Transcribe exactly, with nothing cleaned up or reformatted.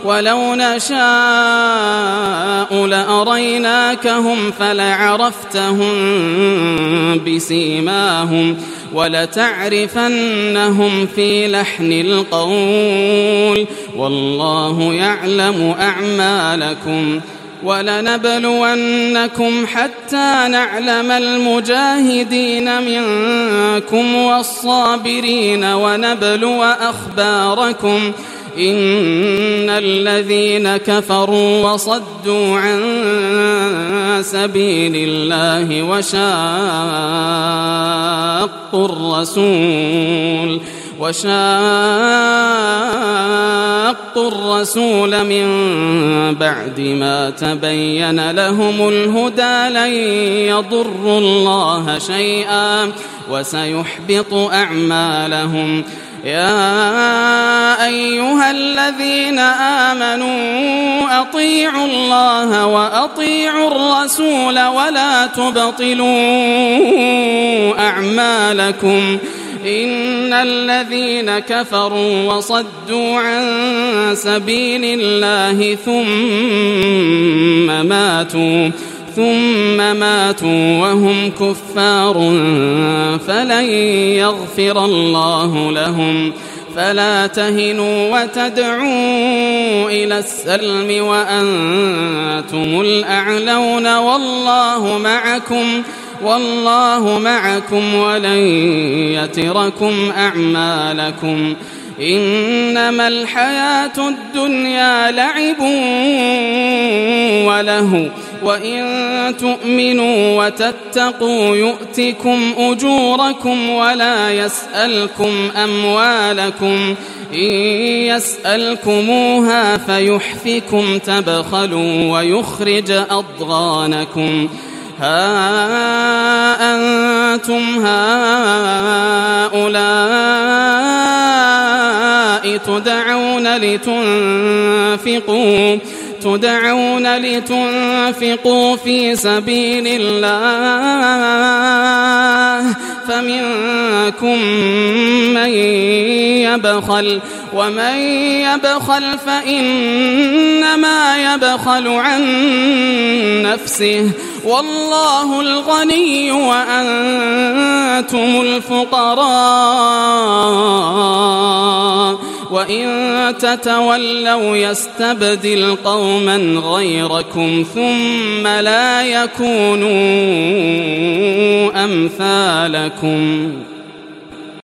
ولو نشاء لأريناكهم فلعرفتهم بسيماهم ولتعرفنهم في لحن القول والله يعلم أعمالكم ولنبلونكم حتى نعلم المجاهدين منكم والصابرين ونبلو أخباركم إن الذين كفروا وصدوا عن سبيل الله وشاقوا الرسول وشاقوا الرسول من بعد ما تبين لهم الهدى لن يضروا الله شيئا وسيحبط أعمالهم. يا أيها الذين آمنوا أطيعوا الله وأطيعوا الرسول ولا تبطلوا أعمالكم إن الذين كفروا وصدوا عن سبيل الله ثم ماتوا ثم ماتوا وهم كفار فلن يغفر الله لهم فلا تهنوا وتدعوا إلى السلم وأنتم الأعلون والله معكم والله معكم ولن يتركم أعمالكم. إنما الحياة الدنيا لعب وله وإن تؤمنوا وتتقوا يؤتكم أجوركم ولا يسألكم أموالكم إن يسألكموها فيحفكم تبخلوا ويخرج أضغانكم. ها أنتم هؤلاء تدعون لتنفقوا تدعون لتنفقوا في سبيل الله فمنكم من يبخل ومن يبخل فإنما يبخل عن نفسه والله الغني وأنتم الفقراء وإن تتولوا يستبدل قوما غيركم ثم لا يكونوا أمثالكم.